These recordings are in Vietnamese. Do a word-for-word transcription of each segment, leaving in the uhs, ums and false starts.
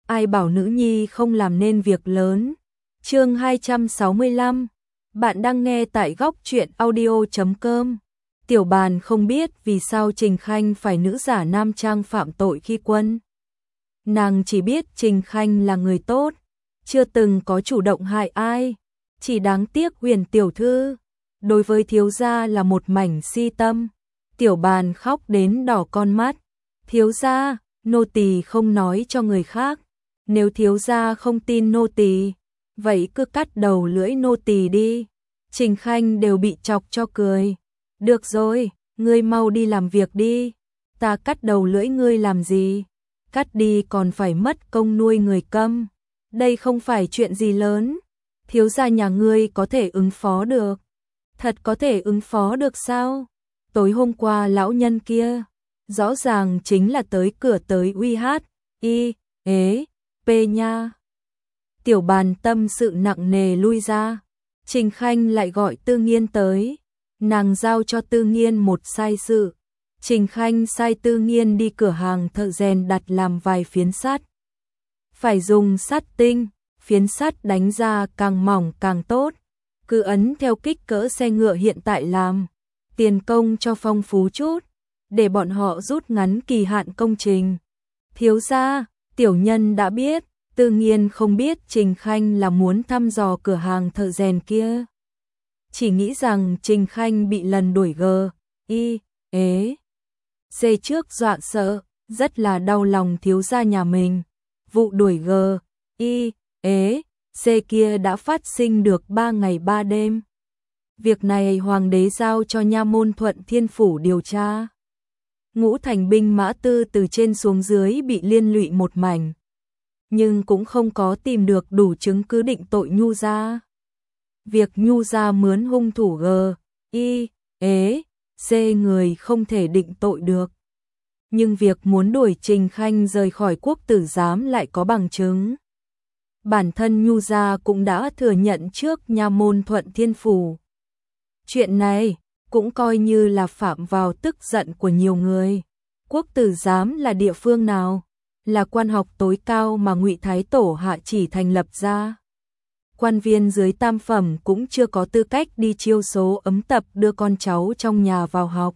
ai bảo nữ nhi không làm nên việc lớn. Chương hai trăm sáu mươi lăm. Bạn đang nghe tại góc truyện audio chấm com. Tiểu Bàn không biết vì sao Trình Khanh phải nữ giả nam trang phạm tội khi quân. Nàng chỉ biết Trình Khanh là người tốt, chưa từng có chủ động hại ai, chỉ đáng tiếc Huyền tiểu thư đối với thiếu gia là một mảnh si tâm. Tiểu Bàn khóc đến đỏ con mắt. Thiếu gia, nô tỳ không nói cho người khác, nếu thiếu gia không tin nô tỳ, vậy cứ cắt đầu lưỡi nô tỳ đi. Trình Khanh đều bị chọc cho cười. Được rồi, ngươi mau đi làm việc đi, ta cắt đầu lưỡi ngươi làm gì? Cắt đi còn phải mất công nuôi người câm. Đây không phải chuyện gì lớn, thiếu gia nhà ngươi có thể ứng phó được. Thật có thể ứng phó được sao? Tối hôm qua lão nhân kia rõ ràng chính là tới cửa tới uy hát, y, ế, pê nha. Tiểu Bàn tâm sự nặng nề lui ra. Trình Khanh lại gọi Tư Nghiên tới. Nàng giao cho Tư Nghiên một sai sự. Trình Khanh sai Tư Nghiên đi cửa hàng thợ rèn đặt làm vài phiến sắt. Phải dùng sắt tinh, phiến sắt đánh ra càng mỏng càng tốt. Cứ ấn theo kích cỡ xe ngựa hiện tại làm. Tiền công cho phong phú chút, để bọn họ rút ngắn kỳ hạn công trình. Thiếu gia, tiểu nhân đã biết. Tư Nghiên không biết Trình Khanh là muốn thăm dò cửa hàng thợ rèn kia. Chỉ nghĩ rằng Trình Khanh bị lần đuổi gờ, y, ế. Dê trước dọa sợ, rất là đau lòng thiếu gia nhà mình. Vụ đuổi gờ, y, ế, dê kia đã phát sinh được ba ngày ba đêm. Việc này hoàng đế giao cho nha môn Thuận Thiên Phủ điều tra. Ngũ thành binh mã tư từ trên xuống dưới bị liên lụy một mảnh, nhưng cũng không có tìm được đủ chứng cứ định tội Nhu gia. Việc Nhu gia mướn hung thủ G, Y, ế, C người không thể định tội được. Nhưng việc muốn đuổi Trình Khanh rời khỏi quốc tử giám lại có bằng chứng. Bản thân Nhu gia cũng đã thừa nhận trước nha môn Thuận Thiên Phủ. Chuyện này cũng coi như là phạm vào tức giận của nhiều người. Quốc tử giám là địa phương nào? Là quan học tối cao mà Ngụy Thái Tổ hạ chỉ thành lập ra. Quan viên dưới tam phẩm cũng chưa có tư cách đi chiêu số ấm tập đưa con cháu trong nhà vào học.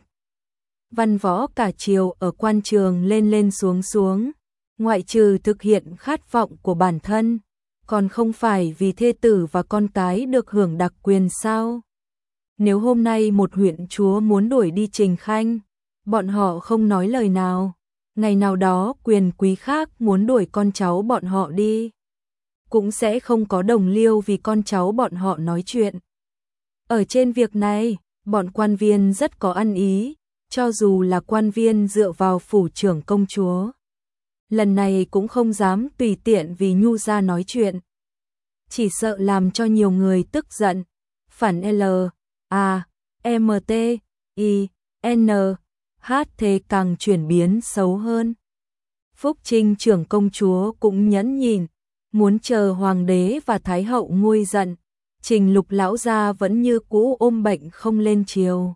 Văn võ cả triều ở quan trường lên lên xuống xuống, ngoại trừ thực hiện khát vọng của bản thân, còn không phải vì thê tử và con cái được hưởng đặc quyền sao? Nếu hôm nay một huyện chúa muốn đuổi đi Trình Khanh, bọn họ không nói lời nào. Ngày nào đó quyền quý khác muốn đuổi con cháu bọn họ đi, cũng sẽ không có đồng liêu vì con cháu bọn họ nói chuyện. Ở trên việc này, bọn quan viên rất có ăn ý, cho dù là quan viên dựa vào phủ trưởng công chúa. Lần này cũng không dám tùy tiện vì Nhu gia nói chuyện. Chỉ sợ làm cho nhiều người tức giận. Phản L, A, M T, I, N, H thế càng chuyển biến xấu hơn. Phúc Trinh trưởng công chúa cũng nhẫn nhịn, muốn chờ hoàng đế và thái hậu nguôi giận. Trình Lục lão gia vẫn như cũ ôm bệnh không lên triều.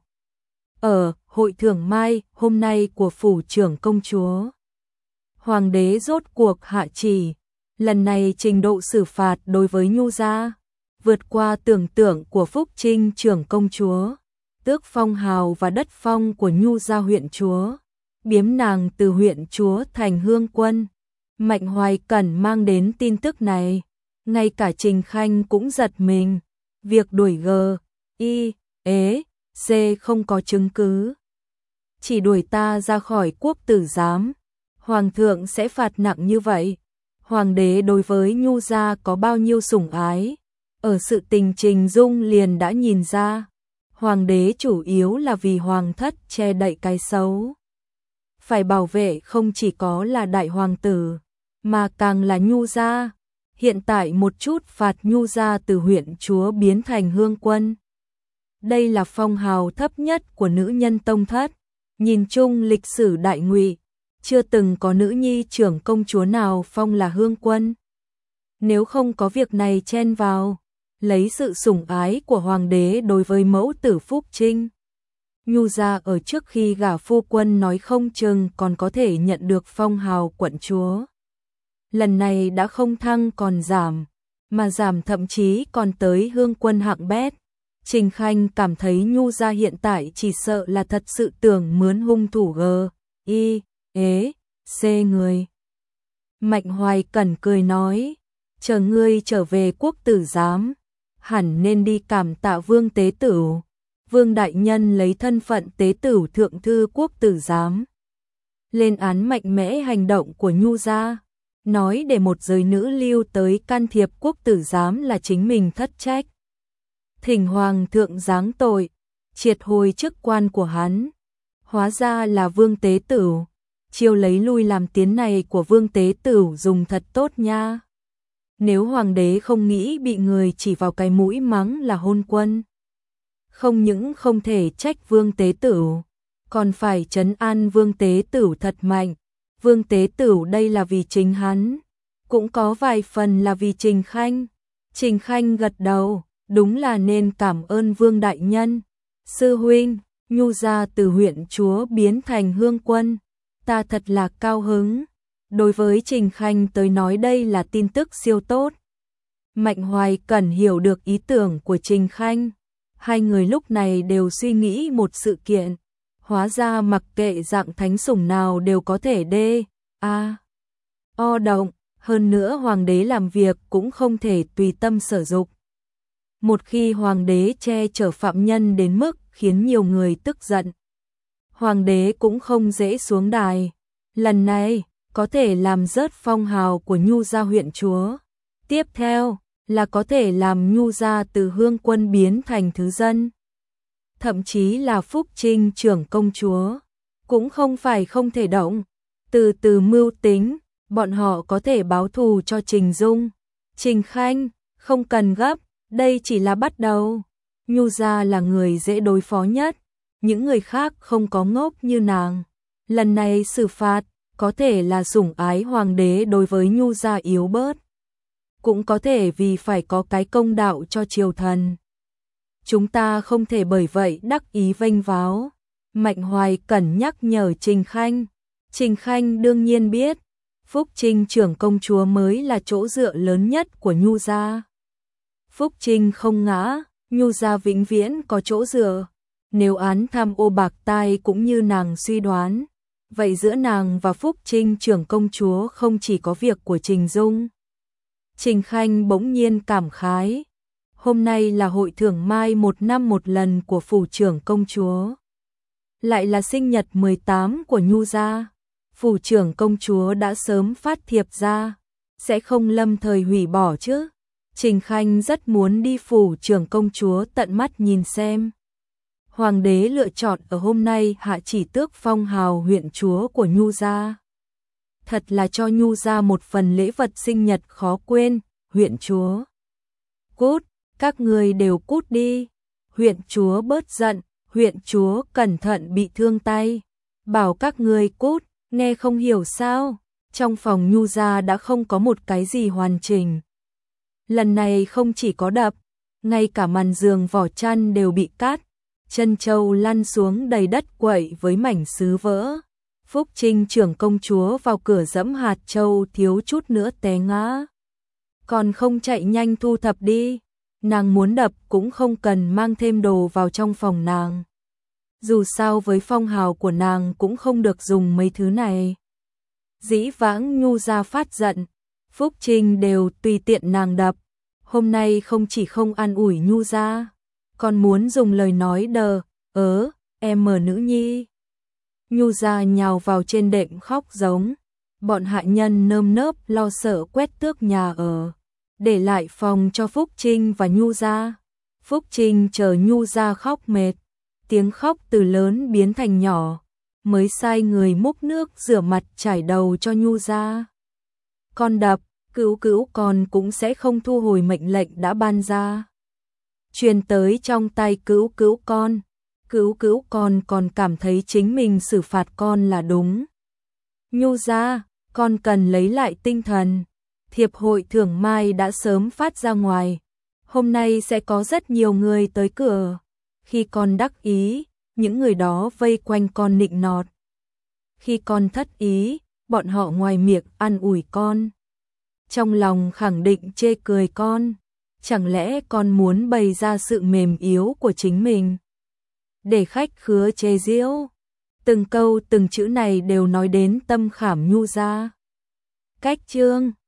Ở hội thưởng mai hôm nay của phủ trưởng công chúa, hoàng đế rốt cuộc hạ chỉ, lần này trình độ xử phạt đối với Nhu gia vượt qua tưởng tượng của Phúc Trinh trưởng công chúa. Tước phong hào và đất phong của Nhu gia huyện chúa, biếm nàng từ huyện chúa thành hương quân. Mạnh Hoài Cẩn mang đến tin tức này, ngay cả Trình Khanh cũng giật mình. Việc đuổi G, Y, ế, C không có chứng cứ, chỉ đuổi ta ra khỏi quốc tử giám, hoàng thượng sẽ phạt nặng như vậy. Hoàng đế đối với Nhu gia có bao nhiêu sủng ái, ở sự tình Trình Dung liền đã nhìn ra. Hoàng đế chủ yếu là vì hoàng thất che đậy cái xấu. Phải bảo vệ không chỉ có là đại hoàng tử, mà càng là Nhu gia. Hiện tại một chút phạt Nhu gia từ huyện chúa biến thành hương quân. Đây là phong hào thấp nhất của nữ nhân tông thất. Nhìn chung lịch sử đại Ngụy, chưa từng có nữ nhi trưởng công chúa nào phong là hương quân. Nếu không có việc này chen vào, lấy sự sủng ái của hoàng đế đối với mẫu tử Phúc Trinh, Nhu gia ở trước khi gả phu quân nói không chừng còn có thể nhận được phong hào quận chúa. lần này đã không thăng còn giảm, mà giảm thậm chí còn tới hương quân hạng bét. Trình Khanh cảm thấy Nhu gia hiện tại chỉ sợ là thật sự tưởng mướn hung thủ g, y, ế, c người. Mạnh Hoài Cẩn cười nói, chờ ngươi trở về quốc tử giám, hẳn nên đi cảm tạ Vương Tế Tửu. Vương đại nhân lấy thân phận Tế Tửu thượng thư quốc tử giám lên án mạnh mẽ hành động của Nhu gia, nói để một giới nữ lưu tới can thiệp quốc tử giám là chính mình thất trách. Thỉnh hoàng thượng giáng tội, triệt hồi chức quan của hắn. Hóa ra là Vương Tế Tửu, chiêu lấy lui làm tiến này của Vương Tế Tửu dùng thật tốt nha. Nếu hoàng đế không nghĩ bị người chỉ vào cái mũi mắng là hôn quân, không những không thể trách Vương Tế Tửu, còn phải trấn an Vương Tế Tửu thật mạnh. Vương Tế Tửu đây là vì chính hắn, cũng có vài phần là vì Trình Khanh. Trình Khanh gật đầu, đúng là nên cảm ơn Vương đại nhân. Sư huynh, Nhu gia từ huyện chúa biến thành hương quân, ta thật là cao hứng. Đối với Trình Khanh tới nói đây là tin tức siêu tốt. Mạnh Hoài Cẩn hiểu được ý tưởng của Trình Khanh. Hai người lúc này đều suy nghĩ một sự kiện. Hóa ra mặc kệ dạng thánh sủng nào đều có thể đê, a, o động. Hơn nữa hoàng đế làm việc cũng không thể tùy tâm sở dục. Một khi hoàng đế che chở phạm nhân đến mức khiến nhiều người tức giận, hoàng đế cũng không dễ xuống đài. Lần này có thể làm rớt phong hào của Nhu gia huyện chúa. Tiếp theo là có thể làm Nhu gia từ hương quân biến thành thứ dân. Thậm chí là Phúc Trinh trưởng công chúa, cũng không phải không thể động. Từ từ mưu tính, bọn họ có thể báo thù cho Trình Dung. Trình Khanh, không cần gấp, đây chỉ là bắt đầu. Nhu gia là người dễ đối phó nhất, những người khác không có ngốc như nàng. Lần này xử phạt, có thể là sủng ái hoàng đế đối với Nhu gia yếu bớt, cũng có thể vì phải có cái công đạo cho triều thần. Chúng ta không thể bởi vậy đắc ý vênh váo. Mạnh Hoài Cẩn nhắc nhở Trình Khanh. Trình Khanh đương nhiên biết, Phúc Trinh trưởng công chúa mới là chỗ dựa lớn nhất của Nhu gia. Phúc Trinh không ngã, Nhu gia vĩnh viễn có chỗ dựa. Nếu án tham ô bạc tai cũng như nàng suy đoán, vậy giữa nàng và Phúc Trinh trưởng công chúa không chỉ có việc của Trình Dung. Trình Khanh bỗng nhiên cảm khái. Hôm nay là hội thưởng mai một năm một lần của phủ trưởng công chúa. Lại là sinh nhật mười tám của Nhu gia. Phủ trưởng công chúa đã sớm phát thiệp ra, sẽ không lâm thời hủy bỏ chứ. Trình Khanh rất muốn đi phủ trưởng công chúa tận mắt nhìn xem. Hoàng đế lựa chọn ở hôm nay hạ chỉ tước phong hào huyện chúa của Nhu gia. Thật là cho Nhu gia một phần lễ vật sinh nhật khó quên. Huyện chúa, cút, các người đều cút đi. Huyện chúa bớt giận, huyện chúa cẩn thận bị thương tay. Bảo các người cút, nghe không hiểu sao. Trong phòng Nhu gia đã không có một cái gì hoàn chỉnh. Lần này không chỉ có đập, ngay cả màn giường vỏ chăn đều bị cắt. Chân châu lăn xuống đầy đất quậy với mảnh sứ vỡ. Phúc Trinh trưởng công chúa vào cửa dẫm hạt châu thiếu chút nữa té ngã. Còn không chạy nhanh thu thập đi. Nàng muốn đập cũng không cần mang thêm đồ vào trong phòng nàng. Dù sao với phong hào của nàng cũng không được dùng mấy thứ này. Dĩ vãng Nhu gia phát giận, Phúc Trinh đều tùy tiện nàng đập. Hôm nay không chỉ không an ủi Nhu gia, còn muốn dùng lời nói đờ, ớ, em mờ nữ nhi. Nhu gia nhào vào trên đệm khóc giống. Bọn hạ nhân nơm nớp lo sợ quét tước nhà ở, để lại phòng cho Phúc Trinh và Nhu gia. Phúc Trinh chờ Nhu gia khóc mệt, tiếng khóc từ lớn biến thành nhỏ, mới sai người múc nước rửa mặt chải đầu cho Nhu gia. Con đập, cứu cứu con cũng sẽ không thu hồi mệnh lệnh đã ban ra. Truyền tới trong tay cứu cứu con, cứu cứu con còn cảm thấy chính mình xử phạt con là đúng. Nhu gia, con cần lấy lại tinh thần. Thiệp hội thưởng mai đã sớm phát ra ngoài. Hôm nay sẽ có rất nhiều người tới cửa. Khi con đắc ý, những người đó vây quanh con nịnh nọt. Khi con thất ý, bọn họ ngoài miệng ăn ủi con. trong lòng khẳng định chê cười con. Chẳng lẽ con muốn bày ra sự mềm yếu của chính mình để khách khứa chế giễu? Từng câu từng chữ này đều nói đến tâm khảm Nhu gia. Cách chương